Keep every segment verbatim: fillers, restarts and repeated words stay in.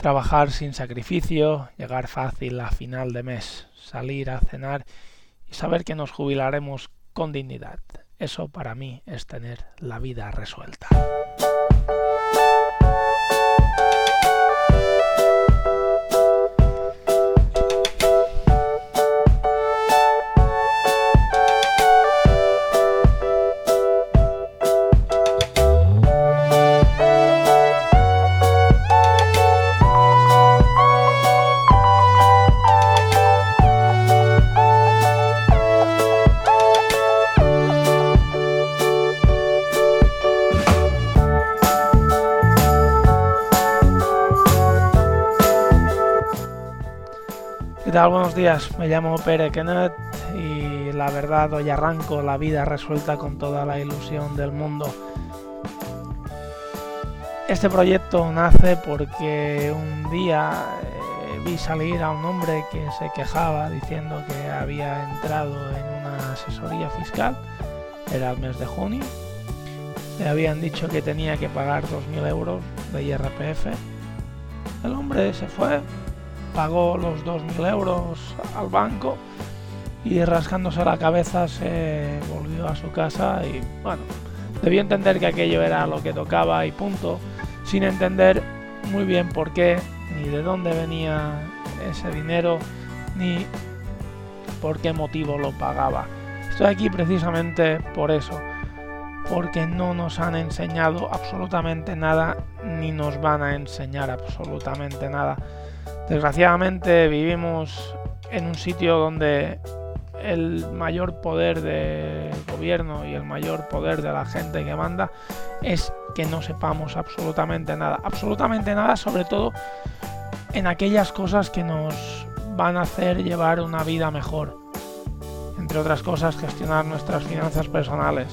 trabajar sin sacrificio, llegar fácil a final de mes, salir a cenar y saber que nos jubilaremos con dignidad. Eso para mí es tener la vida resuelta. ¿Qué tal? Buenos días, me llamo Pere Kenneth y la verdad hoy arranco la vida resuelta con toda la ilusión del mundo. Este proyecto nace porque un día eh, vi salir a un hombre que se quejaba diciendo que había entrado en una asesoría fiscal, era el mes de junio, le habían dicho que tenía que pagar dos mil euros de I R P F, el hombre se fue, pagó los dos mil euros al banco y rascándose la cabeza se volvió a su casa y bueno, debió entender que aquello era lo que tocaba y punto, sin entender muy bien por qué, ni de dónde venía ese dinero, ni por qué motivo lo pagaba. Estoy aquí precisamente por eso, porque no nos han enseñado absolutamente nada, ni nos van a enseñar absolutamente nada. Desgraciadamente vivimos en un sitio donde el mayor poder del gobierno y el mayor poder de la gente que manda es que no sepamos absolutamente nada, absolutamente nada, sobre todo en aquellas cosas que nos van a hacer llevar una vida mejor, entre otras cosas gestionar nuestras finanzas personales.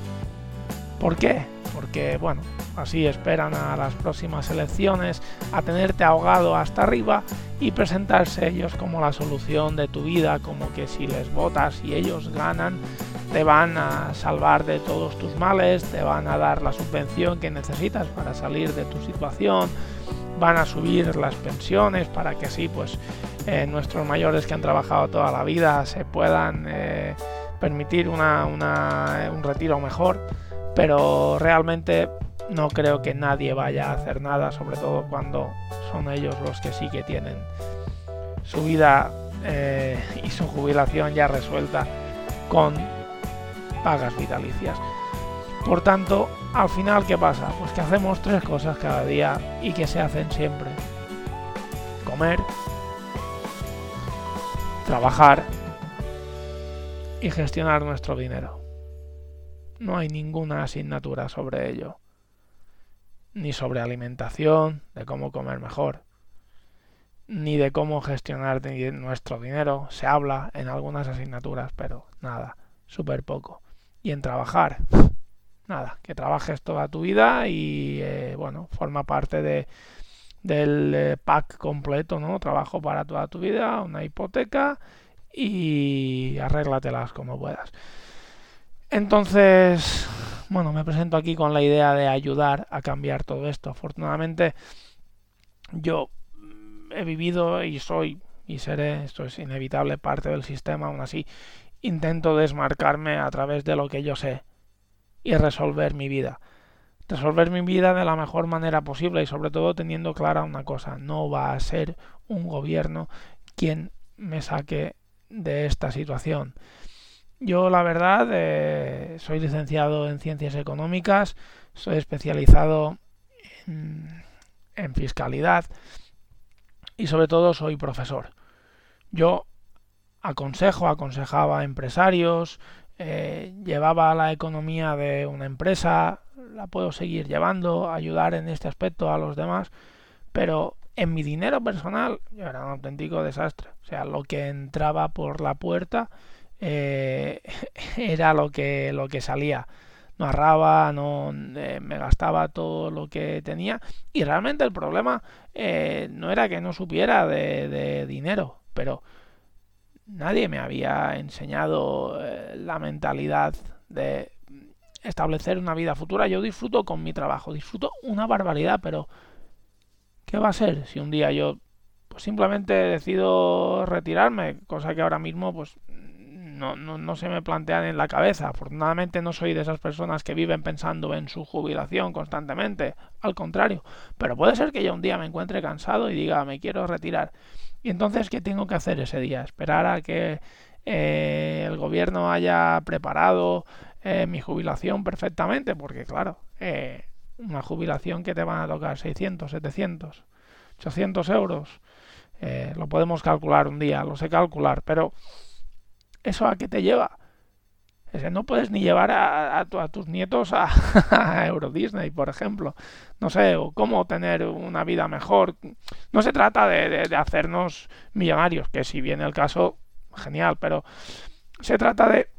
¿Por qué? Porque, bueno, así esperan a las próximas elecciones a tenerte ahogado hasta arriba y presentarse ellos como la solución de tu vida, como que si les votas y ellos ganan, te van a salvar de todos tus males, te van a dar la subvención que necesitas para salir de tu situación, van a subir las pensiones para que así pues eh, nuestros mayores que han trabajado toda la vida se puedan eh, permitir una, una, un retiro mejor. Pero realmente no creo que nadie vaya a hacer nada, sobre todo cuando son ellos los que sí que tienen su vida eh, y su jubilación ya resuelta con pagas vitalicias. Por tanto, al final, ¿qué pasa? Pues que hacemos tres cosas cada día y que se hacen siempre: comer, trabajar y gestionar nuestro dinero. No hay ninguna asignatura sobre ello, ni sobre alimentación, de cómo comer mejor, ni de cómo gestionar nuestro dinero. Se habla en algunas asignaturas, pero nada, súper poco. Y en trabajar, nada, que trabajes toda tu vida y eh, bueno, forma parte de, del eh, pack completo, ¿no? Trabajo para toda tu vida, una hipoteca y arréglatelas como puedas. Entonces, bueno, me presento aquí con la idea de ayudar a cambiar todo esto. Afortunadamente, yo he vivido y soy y seré, esto es inevitable, parte del sistema. Aún así, intento desmarcarme a través de lo que yo sé y resolver mi vida. Resolver mi vida de la mejor manera posible y sobre todo teniendo clara una cosa: no va a ser un gobierno quien me saque de esta situación. Yo, la verdad, eh, soy licenciado en Ciencias Económicas, soy especializado en, en fiscalidad y sobre todo soy profesor. Yo aconsejo, aconsejaba a empresarios, eh, llevaba la economía de una empresa, la puedo seguir llevando, ayudar en este aspecto a los demás, pero en mi dinero personal yo era un auténtico desastre. O sea, lo que entraba por la puerta Eh, era lo que lo que salía. No ahorraba, no eh, me gastaba todo lo que tenía y realmente el problema eh, no era que no supiera de, de dinero, pero nadie me había enseñado eh, la mentalidad de establecer una vida futura. Yo disfruto con mi trabajo, disfruto una barbaridad, pero ¿Qué va a ser si un día yo pues simplemente decido retirarme? Cosa que ahora mismo pues no, no, no se me plantean en la cabeza. Afortunadamente no soy de esas personas que viven pensando en su jubilación constantemente, al contrario. Pero puede ser que yo un día me encuentre cansado y diga, me quiero retirar. Y entonces, ¿qué tengo que hacer ese día? ¿Esperar a que eh, el gobierno haya preparado eh, mi jubilación perfectamente? Porque claro, eh, una jubilación que te van a tocar seiscientos, setecientos, ochocientos euros. Eh, lo podemos calcular un día, lo sé calcular, pero ¿eso a qué te lleva? Es que no puedes ni llevar a, a, tu, a tus nietos a, a Euro Disney, por ejemplo. No sé, o cómo tener una vida mejor. No se trata de, de, de hacernos millonarios, que si viene el caso, genial, pero se trata de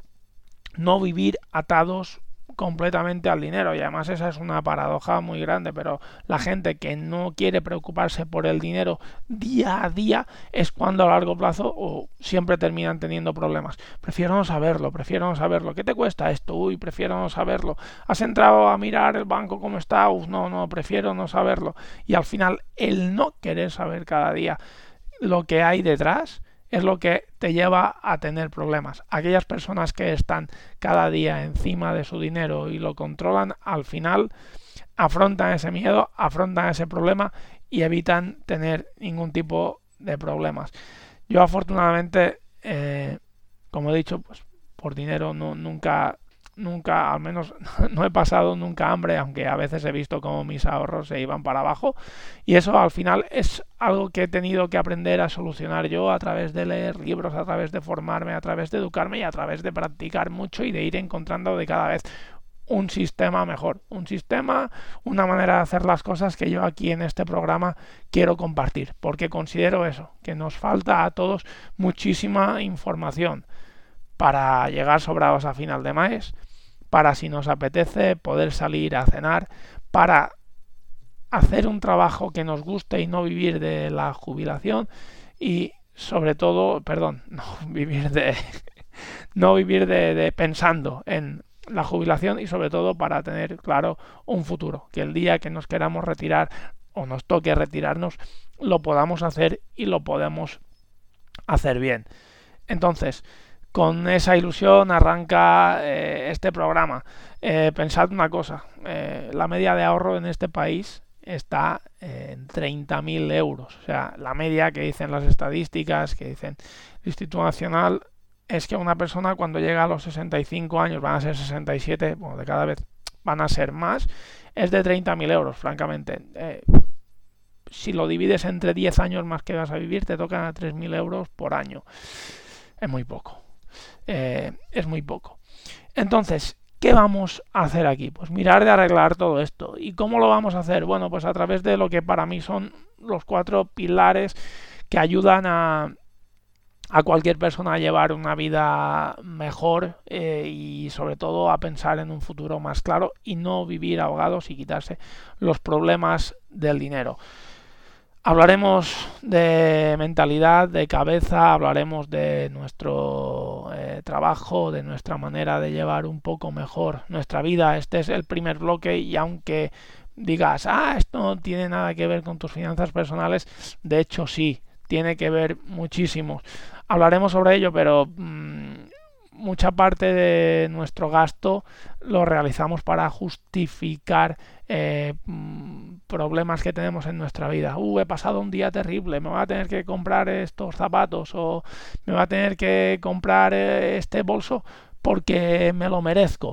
no vivir atados completamente al dinero, y además esa es una paradoja muy grande, pero la gente que no quiere preocuparse por el dinero día a día es cuando a largo plazo o siempre terminan teniendo problemas. Prefiero no saberlo, prefiero no saberlo. ¿Qué te cuesta esto? Uy, prefiero no saberlo. ¿Has entrado a mirar el banco cómo está? Uf, no, no, prefiero no saberlo. Y al final el no querer saber cada día lo que hay detrás es lo que te lleva a tener problemas. Aquellas personas que están cada día encima de su dinero y lo controlan, al final afrontan ese miedo, afrontan ese problema y evitan tener ningún tipo de problemas. Yo afortunadamente, eh, como he dicho, pues por dinero no, nunca nunca, al menos no he pasado nunca hambre, aunque a veces he visto cómo mis ahorros se iban para abajo, y eso al final es algo que he tenido que aprender a solucionar yo a través de leer libros, a través de formarme, a través de educarme y a través de practicar mucho y de ir encontrando de cada vez un sistema mejor, un sistema, una manera de hacer las cosas que yo aquí en este programa quiero compartir, porque considero eso, que nos falta a todos muchísima información para llegar sobrados a final de mes, para si nos apetece poder salir a cenar, para hacer un trabajo que nos guste y no vivir de la jubilación y sobre todo, perdón, no vivir de no vivir de, de pensando en la jubilación y sobre todo para tener claro un futuro, que el día que nos queramos retirar o nos toque retirarnos lo podamos hacer y lo podemos hacer bien. Entonces, con esa ilusión arranca eh, este programa. Eh, pensad una cosa, eh, la media de ahorro en este país está en treinta mil euros. O sea, la media que dicen las estadísticas, que dicen el Instituto Nacional, es que una persona cuando llega a los sesenta y cinco años, van a ser sesenta y siete, bueno, de cada vez van a ser más, es de treinta mil euros, francamente. Eh, si lo divides entre diez años más que vas a vivir, te tocan a tres mil euros por año. Es muy poco. Eh, es muy poco. Entonces, ¿qué vamos a hacer aquí? Pues mirar de arreglar todo esto. ¿Y cómo lo vamos a hacer? Bueno, pues a través de lo que para mí son los cuatro pilares que ayudan a, a cualquier persona a llevar una vida mejor eh, y sobre todo a pensar en un futuro más claro y no vivir ahogados y quitarse los problemas del dinero. Hablaremos de mentalidad, de cabeza, hablaremos de nuestro eh, trabajo, de nuestra manera de llevar un poco mejor nuestra vida. Este es el primer bloque y aunque digas, ah, esto no tiene nada que ver con tus finanzas personales, de hecho sí, tiene que ver muchísimo. Hablaremos sobre ello, pero mmm, mucha parte de nuestro gasto lo realizamos para justificar eh, problemas que tenemos en nuestra vida. Uh, he pasado un día terrible, me voy a tener que comprar estos zapatos o me voy a tener que comprar este bolso porque me lo merezco.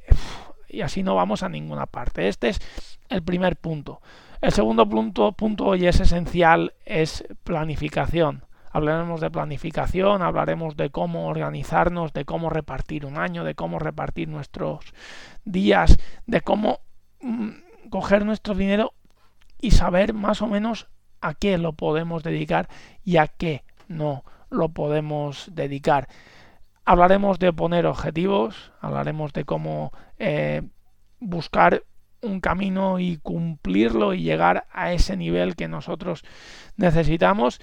Y así no vamos a ninguna parte. Este es el primer punto. El segundo punto, punto y es esencial, es planificación. Hablaremos de planificación, hablaremos de cómo organizarnos, de cómo repartir un año, de cómo repartir nuestros días, de cómo mmm, coger nuestro dinero y saber más o menos a qué lo podemos dedicar y a qué no lo podemos dedicar. Hablaremos de poner objetivos, hablaremos de cómo eh, buscar un camino y cumplirlo y llegar a ese nivel que nosotros necesitamos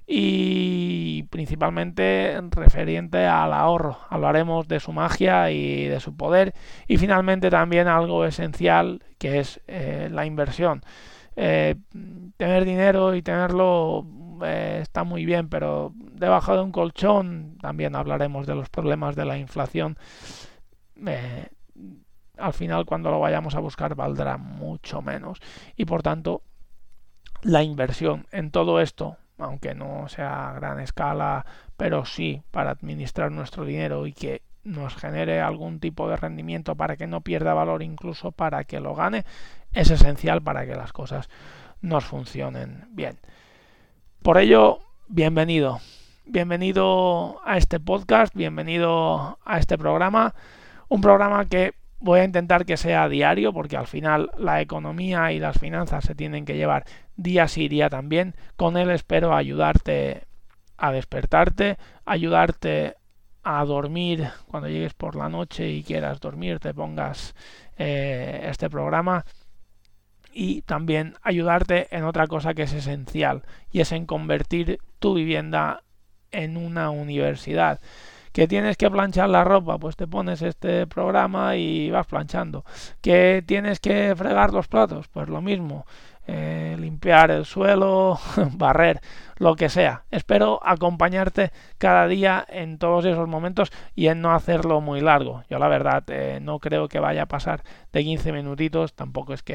y principalmente referente al ahorro. Hablaremos de su magia y de su poder y finalmente también algo esencial que es eh, la inversión. eh, tener dinero y tenerlo eh, está muy bien, pero debajo de un colchón, también hablaremos de los problemas de la inflación, eh, al final cuando lo vayamos a buscar valdrá mucho menos, y por tanto la inversión en todo esto, aunque no sea a gran escala, pero sí para administrar nuestro dinero y que nos genere algún tipo de rendimiento para que no pierda valor, incluso para que lo gane, es esencial para que las cosas nos funcionen bien. Por ello, bienvenido. Bienvenido a este podcast, bienvenido a este programa. Un programa que voy a intentar que sea diario, porque al final la economía y las finanzas se tienen que llevar día sí día también. Con él espero ayudarte a despertarte, ayudarte a dormir cuando llegues por la noche y quieras dormir, te pongas eh, este programa, y también ayudarte en otra cosa que es esencial, y es en convertir tu vivienda en una universidad. ¿Que tienes que planchar la ropa? Pues te pones este programa y vas planchando. ¿Que tienes que fregar los platos? Pues lo mismo. Eh, limpiar el suelo, barrer, lo que sea. Espero acompañarte cada día en todos esos momentos y en no hacerlo muy largo. Yo la verdad eh, no creo que vaya a pasar de quince minutitos, tampoco es que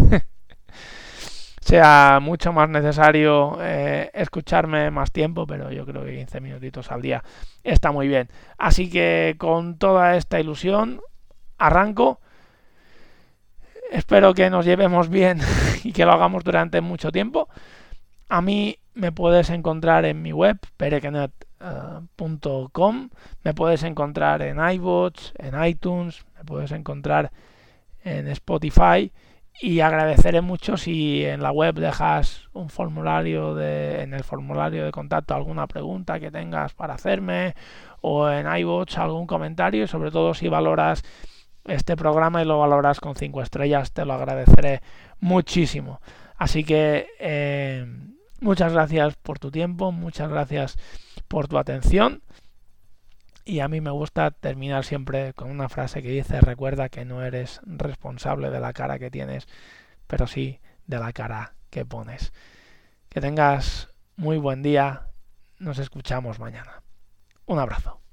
sea mucho más necesario eh, escucharme más tiempo, pero yo creo que quince minutitos al día está muy bien. Así que con toda esta ilusión arranco. Espero que nos llevemos bien y que lo hagamos durante mucho tiempo. A mí me puedes encontrar en mi web, perequenet punto com, me puedes encontrar en iVoox, en iTunes, me puedes encontrar en Spotify, y agradeceré mucho si en la web dejas un formulario de, en el formulario de contacto alguna pregunta que tengas para hacerme, o en iVoox algún comentario, y sobre todo si valoras este programa y lo valoras con cinco estrellas, te lo agradeceré muchísimo. Así que eh, muchas gracias por tu tiempo, muchas gracias por tu atención. Y a mí me gusta terminar siempre con una frase que dice: recuerda que no eres responsable de la cara que tienes, pero sí de la cara que pones. Que tengas muy buen día. Nos escuchamos mañana. Un abrazo.